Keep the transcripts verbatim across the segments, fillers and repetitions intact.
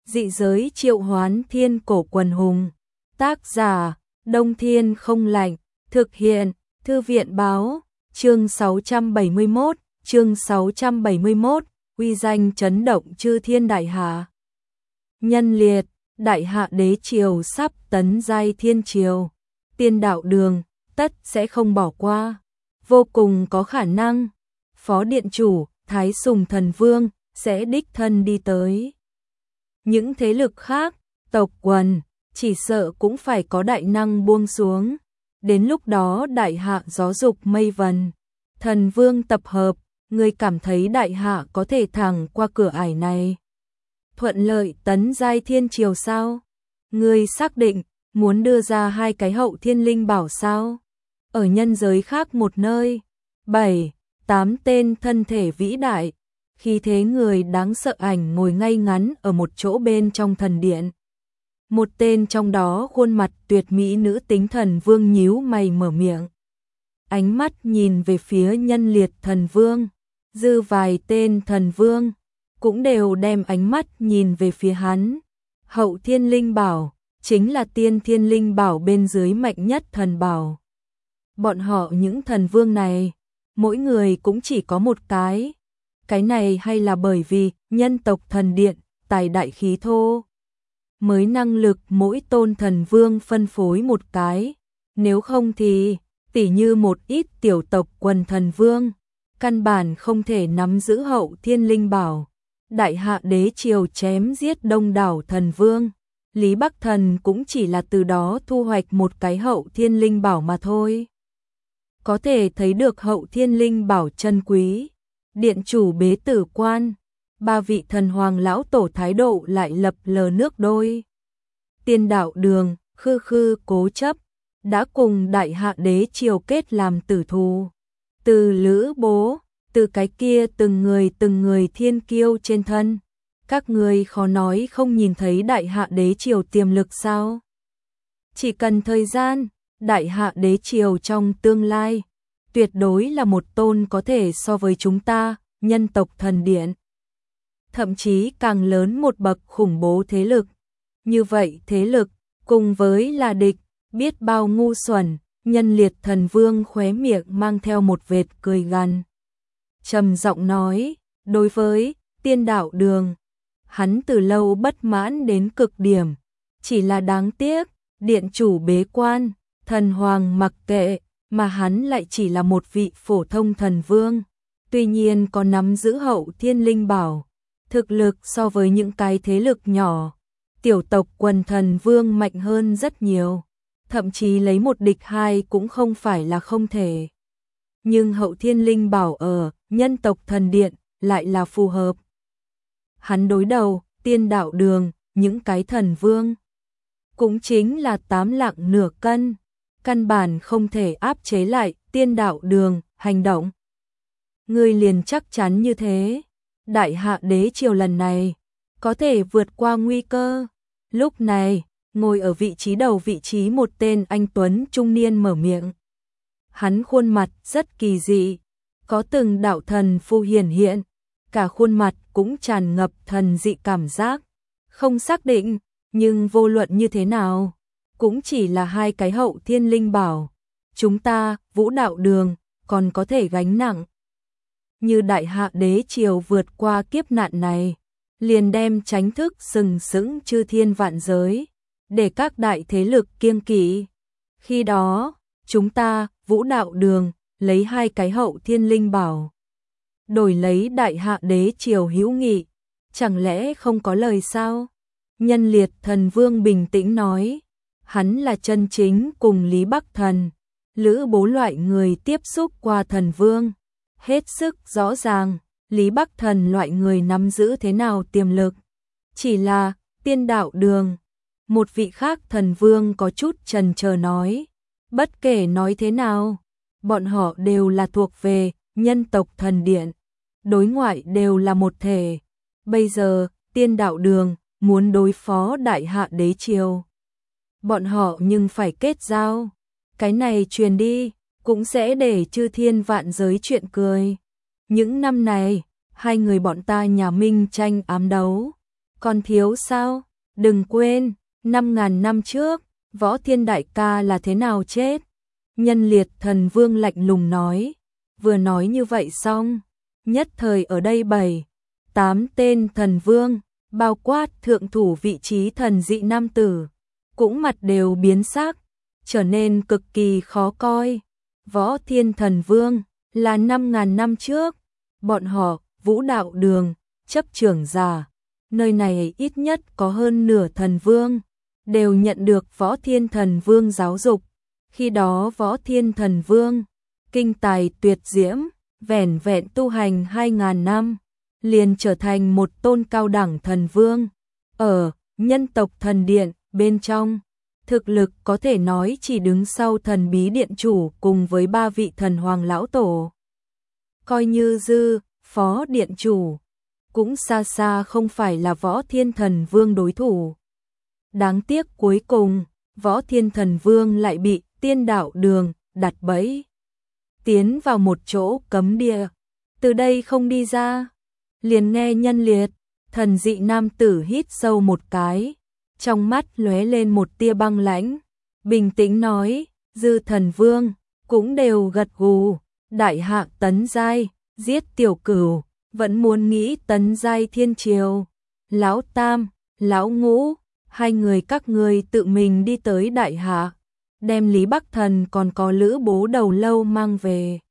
Dị giới triệu hoán thiên cổ quần hùng. Tác giả, Đông Thiên Không Lạnh. Thực hiện, Thư viện Báo. Chương sáu trăm bảy mươi mốt, chương sáu trăm bảy mươi mốt, uy danh chấn động chư thiên đại hạ. Nhân liệt, đại hạ đế triều sắp tấn giai thiên triều. Tiên đạo đường, tất sẽ không bỏ qua. Vô cùng có khả năng, Phó Điện Chủ, Thái Sùng Thần Vương, sẽ đích thân đi tới. Những thế lực khác, tộc quần, chỉ sợ cũng phải có đại năng buông xuống. Đến lúc đó đại hạ gió dục mây vần, thần vương tập hợp, người cảm thấy đại hạ có thể thẳng qua cửa ải này. Thuận lợi tấn giai thiên triều sao? Người xác định, muốn đưa ra hai cái hậu thiên linh bảo sao? Ở nhân giới khác một nơi, bảy, tám tên thân thể vĩ đại, khi thế người đáng sợ ảnh ngồi ngay ngắn ở một chỗ bên trong thần điện. Một tên trong đó khuôn mặt tuyệt mỹ nữ tính thần vương nhíu mày mở miệng. Ánh mắt nhìn về phía nhân liệt thần vương, dư vài tên thần vương, cũng đều đem ánh mắt nhìn về phía hắn. Hậu thiên linh bảo, chính là tiên thiên linh bảo bên dưới mạnh nhất thần bảo. Bọn họ những thần vương này, mỗi người cũng chỉ có một cái. Cái này hay là bởi vì nhân tộc thần điện, tài đại khí thô. Mới năng lực mỗi tôn thần vương phân phối một cái. Nếu không thì, tỉ như một ít tiểu tộc quần thần vương, căn bản không thể nắm giữ hậu thiên linh bảo. Đại hạ đế triều chém giết đông đảo thần vương. Lý Bắc Thần cũng chỉ là từ đó thu hoạch một cái hậu thiên linh bảo mà thôi. Có thể thấy được hậu thiên linh bảo chân quý. Điện chủ bế tử quan, ba vị thần hoàng lão tổ thái độ lại lập lờ nước đôi. Tiên đạo đường, khư khư cố chấp, đã cùng đại hạ đế triều kết làm tử thù. Từ lữ bố, từ cái kia từng người từng người thiên kiêu trên thân. Các người khó nói không nhìn thấy đại hạ đế triều tiềm lực sao? Chỉ cần thời gian, đại hạ đế triều trong tương lai, tuyệt đối là một tôn có thể so với chúng ta, nhân tộc thần điện. Thậm chí càng lớn một bậc khủng bố thế lực. Như vậy thế lực, cùng với là địch, biết bao ngu xuẩn, nhân liệt thần vương khóe miệng mang theo một vệt cười gằn. Trầm giọng nói, đối với tiên đạo đường, hắn từ lâu bất mãn đến cực điểm. Chỉ là đáng tiếc, điện chủ bế quan, thần hoàng mặc kệ, mà hắn lại chỉ là một vị phổ thông thần vương. Tuy nhiên có nắm giữ hậu thiên linh bảo, thực lực so với những cái thế lực nhỏ, tiểu tộc quần thần vương mạnh hơn rất nhiều. Thậm chí lấy một địch hai cũng không phải là không thể. Nhưng hậu thiên linh bảo ở nhân tộc thần điện lại là phù hợp. Hắn đối đầu, tiên đạo đường, những cái thần vương. Cũng chính là tám lạng nửa cân. Căn bản không thể áp chế lại tiên đạo đường, hành động. Ngươi liền chắc chắn như thế. Đại hạ đế triều lần này, có thể vượt qua nguy cơ. Lúc này, ngồi ở vị trí đầu vị trí một tên anh tuấn trung niên mở miệng. Hắn khuôn mặt rất kỳ dị, có từng đạo thần phù hiển hiện, cả khuôn mặt cũng tràn ngập thần dị cảm giác. Không xác định, nhưng vô luận như thế nào, cũng chỉ là hai cái hậu thiên linh bảo. Chúng ta, vũ đạo đường, còn có thể gánh nặng. Như đại hạ đế triều vượt qua kiếp nạn này, liền đem tránh thức sừng sững chư thiên vạn giới, để các đại thế lực kiêng kỵ. Khi đó, chúng ta, vũ đạo đường, lấy hai cái hậu thiên linh bảo, đổi lấy đại hạ đế triều hữu nghị, chẳng lẽ không có lời sao? Nhân liệt thần vương bình tĩnh nói, hắn là chân chính cùng Lý Bắc Thần, lữ bố loại người tiếp xúc qua thần vương. Hết sức rõ ràng, Lý Bắc Thần loại người nắm giữ thế nào tiềm lực. Chỉ là, tiên đạo đường, một vị khác thần vương có chút chần chờ nói. Bất kể nói thế nào, bọn họ đều là thuộc về nhân tộc thần điện. Đối ngoại đều là một thể. Bây giờ, tiên đạo đường, muốn đối phó đại hạ đế triều. Bọn họ nhưng phải kết giao. Cái này truyền đi, cũng sẽ để chư thiên vạn giới chuyện cười. Những năm này, hai người bọn ta nhà Minh tranh ám đấu, Còn thiếu sao? Đừng quên, năm ngàn năm trước, Võ Thiên đại ca là thế nào chết? Nhân Liệt Thần Vương lạnh lùng nói. Vừa nói như vậy xong, nhất thời ở đây bảy, tám tên thần vương, bao quát thượng thủ vị trí thần dị nam tử, cũng mặt đều biến sắc, trở nên cực kỳ khó coi. Võ Thiên Thần Vương là năm ngàn năm trước, bọn họ, Vũ Đạo Đường, chấp trưởng giả, nơi này ít nhất có hơn nửa thần vương, đều nhận được Võ Thiên Thần Vương giáo dục. Khi đó Võ Thiên Thần Vương, kinh tài tuyệt diễm, vẻn vẹn tu hành hai ngàn năm, liền trở thành một tôn cao đẳng thần vương. Ở nhân tộc thần điện bên trong, thực lực có thể nói chỉ đứng sau thần bí điện chủ cùng với ba vị thần hoàng lão tổ. Coi như dư, phó điện chủ, cũng xa xa không phải là Võ Thiên Thần Vương đối thủ. Đáng tiếc cuối cùng, Võ Thiên Thần Vương lại bị Tiên Đạo Đường đặt bẫy, tiến vào một chỗ cấm địa, từ đây không đi ra. Liền nghe Nhân Liệt, thần dị nam tử hít sâu một cái, trong mắt lóe lên một tia băng lãnh, bình tĩnh nói, dư thần vương, cũng đều gật gù, đại hạ tấn giai, giết tiểu cửu, vẫn muốn nghĩ tấn giai thiên triều. Lão Tam, Lão Ngũ, hai người các người tự mình đi tới đại hạ, đem Lý Bắc Thần còn có Lữ Bố Đầu Lâu mang về.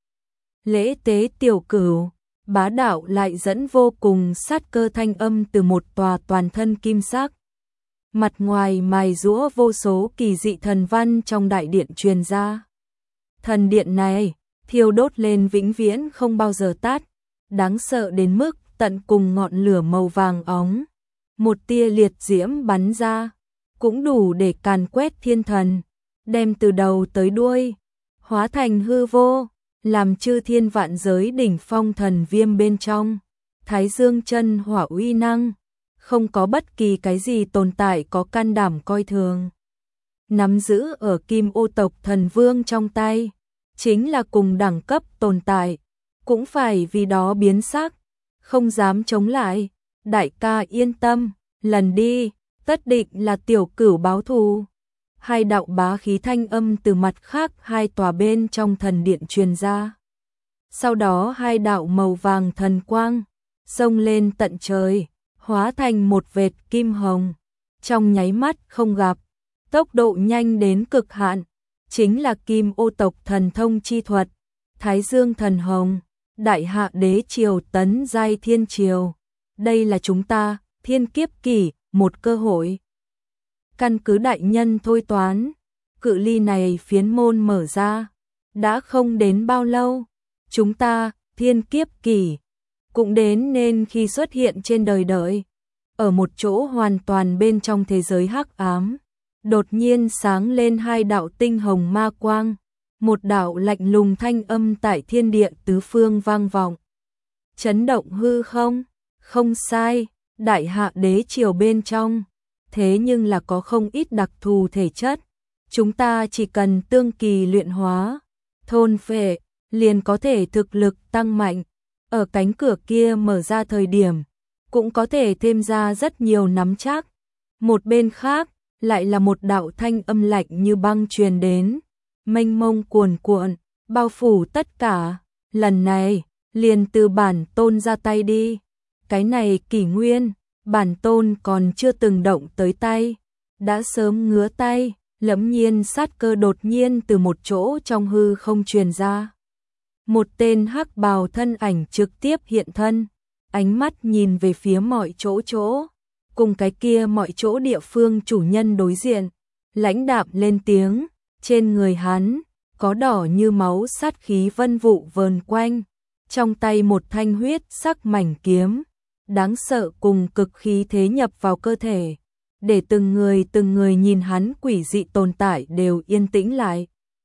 Lễ tế tiểu cửu, bá đạo lại dẫn vô cùng sát cơ thanh âm từ một tòa toàn thân kim sắc. Mặt ngoài mài giũa vô số kỳ dị thần văn trong đại điện truyền ra. Thần điện này, thiêu đốt lên vĩnh viễn không bao giờ tắt, đáng sợ đến mức tận cùng ngọn lửa màu vàng óng. Một tia liệt diễm bắn ra, cũng đủ để càn quét thiên thần, đem từ đầu tới đuôi, hóa thành hư vô, làm chư thiên vạn giới đỉnh phong thần viêm bên trong. Thái Dương chân hỏa uy năng, không có bất kỳ cái gì tồn tại có can đảm coi thường. Nắm giữ ở Kim Ô tộc thần vương trong tay, chính là cùng đẳng cấp tồn tại, cũng phải vì đó biến sắc, không dám chống lại. Đại ca yên tâm, lần đi, tất định là tiểu cửu báo thù. Hai đạo bá khí thanh âm từ mặt khác hai tòa bên trong thần điện truyền ra. Sau đó hai đạo màu vàng thần quang, xông lên tận trời, hóa thành một vệt kim hồng. Trong nháy mắt không gặp, tốc độ nhanh đến cực hạn, chính là Kim Ô tộc thần thông chi thuật, Thái Dương thần hồng, đại hạ đế triều tấn giai thiên triều. Đây là chúng ta, thiên kiếp kỷ, một cơ hội. Căn cứ đại nhân thôi toán, cự ly này phiến môn mở ra, đã không đến bao lâu, chúng ta, thiên kiếp kỷ, cũng đến nên khi xuất hiện trên đời đợi. Ở một chỗ hoàn toàn bên trong thế giới hắc ám, đột nhiên sáng lên hai đạo tinh hồng ma quang, một đạo lạnh lùng thanh âm tại thiên địa tứ phương vang vọng. Chấn động hư không? Không sai, đại hạ đế triều bên trong, thế nhưng là có không ít đặc thù thể chất. Chúng ta chỉ cần tương kỳ luyện hóa, thôn phệ, liền có thể thực lực tăng mạnh. Ở cánh cửa kia mở ra thời điểm, cũng có thể thêm ra rất nhiều nắm chắc. Một bên khác, lại là một đạo thanh âm lạnh như băng truyền đến, mênh mông cuồn cuộn, bao phủ tất cả. Lần này, liền từ bản tôn ra tay đi. Cái này kỷ nguyên, bản tôn còn chưa từng động tới tay, đã sớm ngứa tay. Lẫm nhiên sát cơ đột nhiên từ một chỗ trong hư không truyền ra. Một tên hắc bào thân ảnh trực tiếp hiện thân, ánh mắt nhìn về phía mọi chỗ chỗ, cùng cái kia mọi chỗ địa phương chủ nhân đối diện, lãnh đạm lên tiếng, trên người hắn có đỏ như máu sát khí vân vụ vờn quanh, trong tay một thanh huyết sắc mảnh kiếm, đáng sợ cùng cực khí thế nhập vào cơ thể, để từng người từng người nhìn hắn quỷ dị tồn tại đều yên tĩnh lại,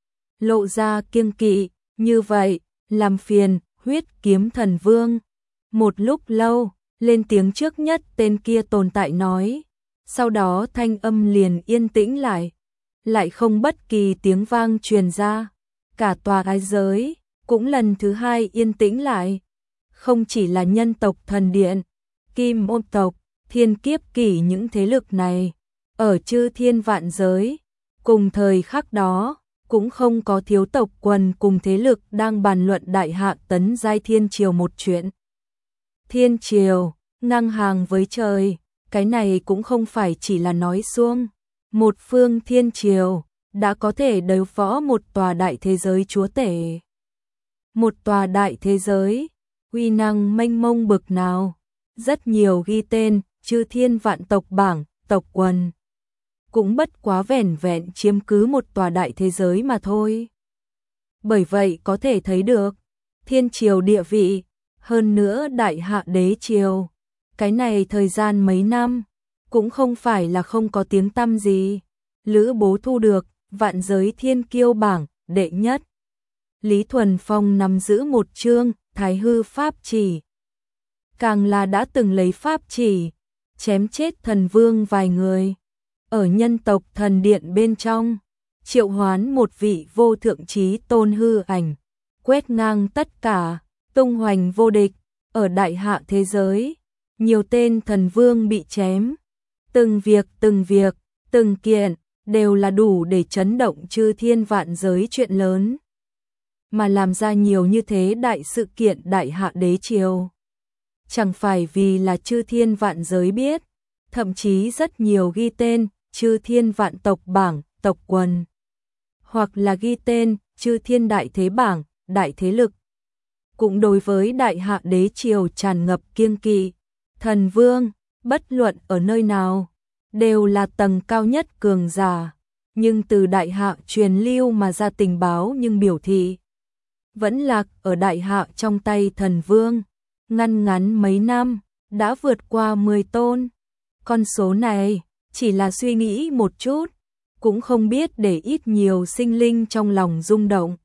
lộ ra kiêng kỵ. Như vậy, làm phiền, huyết kiếm thần vương. Một lúc lâu, lên tiếng trước nhất tên kia tồn tại nói, sau đó thanh âm liền yên tĩnh lại, lại không bất kỳ tiếng vang truyền ra. Cả tòa ái giới cũng lần thứ hai yên tĩnh lại. Không chỉ là nhân tộc thần điện, Kim Ô tộc, thiên kiếp kỷ những thế lực này, ở chư thiên vạn giới, cùng thời khắc đó, cũng không có thiếu tộc quần cùng thế lực đang bàn luận đại hạ tấn giai thiên triều một chuyện. Thiên triều, ngang hàng với trời, cái này cũng không phải chỉ là nói suông. Một phương thiên triều, đã có thể đối phó một tòa đại thế giới chúa tể. Một tòa đại thế giới, uy năng mênh mông bực nào, rất nhiều ghi tên, chư thiên vạn tộc bảng, tộc quần. Cũng bất quá vẻn vẹn chiếm cứ một tòa đại thế giới mà thôi. Bởi vậy có thể thấy được, thiên triều địa vị, hơn nữa đại hạ đế triều. Cái này thời gian mấy năm, cũng không phải là không có tiếng tăm gì. Lữ Bố thu được, vạn giới thiên kiêu bảng, đệ nhất. Lý Thuần Phong nắm giữ một chương, Thái Hư Pháp Chỉ. Càng là đã từng lấy Pháp Chỉ, chém chết thần vương vài người. Ở nhân tộc thần điện bên trong, triệu hoán một vị vô thượng trí tôn hư ảnh, quét ngang tất cả, tung hoành vô địch, ở đại hạ thế giới. Nhiều tên thần vương bị chém, từng việc từng việc, từng kiện, đều là đủ để chấn động chư thiên vạn giới chuyện lớn. Mà làm ra nhiều như thế đại sự kiện đại hạ đế triều. Chẳng phải vì là chư thiên vạn giới biết, thậm chí rất nhiều ghi tên, chư thiên vạn tộc bảng, tộc quần. Hoặc là ghi tên, chư thiên đại thế bảng, đại thế lực. Cũng đối với đại hạ đế triều tràn ngập kiêng kỵ. Thần vương, bất luận ở nơi nào, đều là tầng cao nhất cường giả. Nhưng từ đại hạ truyền lưu mà ra tình báo nhưng biểu thị. Vẫn lạc ở đại hạ trong tay thần vương. Ngăn ngắn mấy năm, đã vượt qua mười tôn. Con số này, chỉ là suy nghĩ một chút, cũng không biết để ít nhiều sinh linh trong lòng rung động.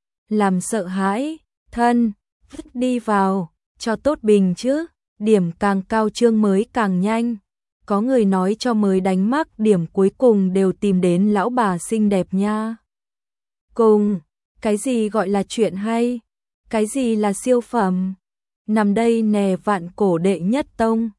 Làm sợ hãi, thân, vứt đi vào, cho tốt bình chứ, điểm càng cao chương mới càng nhanh. Có người nói cho mới đánh mắc điểm cuối cùng đều tìm đến lão bà xinh đẹp nha. Cùng, cái gì gọi là chuyện hay, cái gì là siêu phẩm, nằm đây nè vạn cổ đệ nhất tông.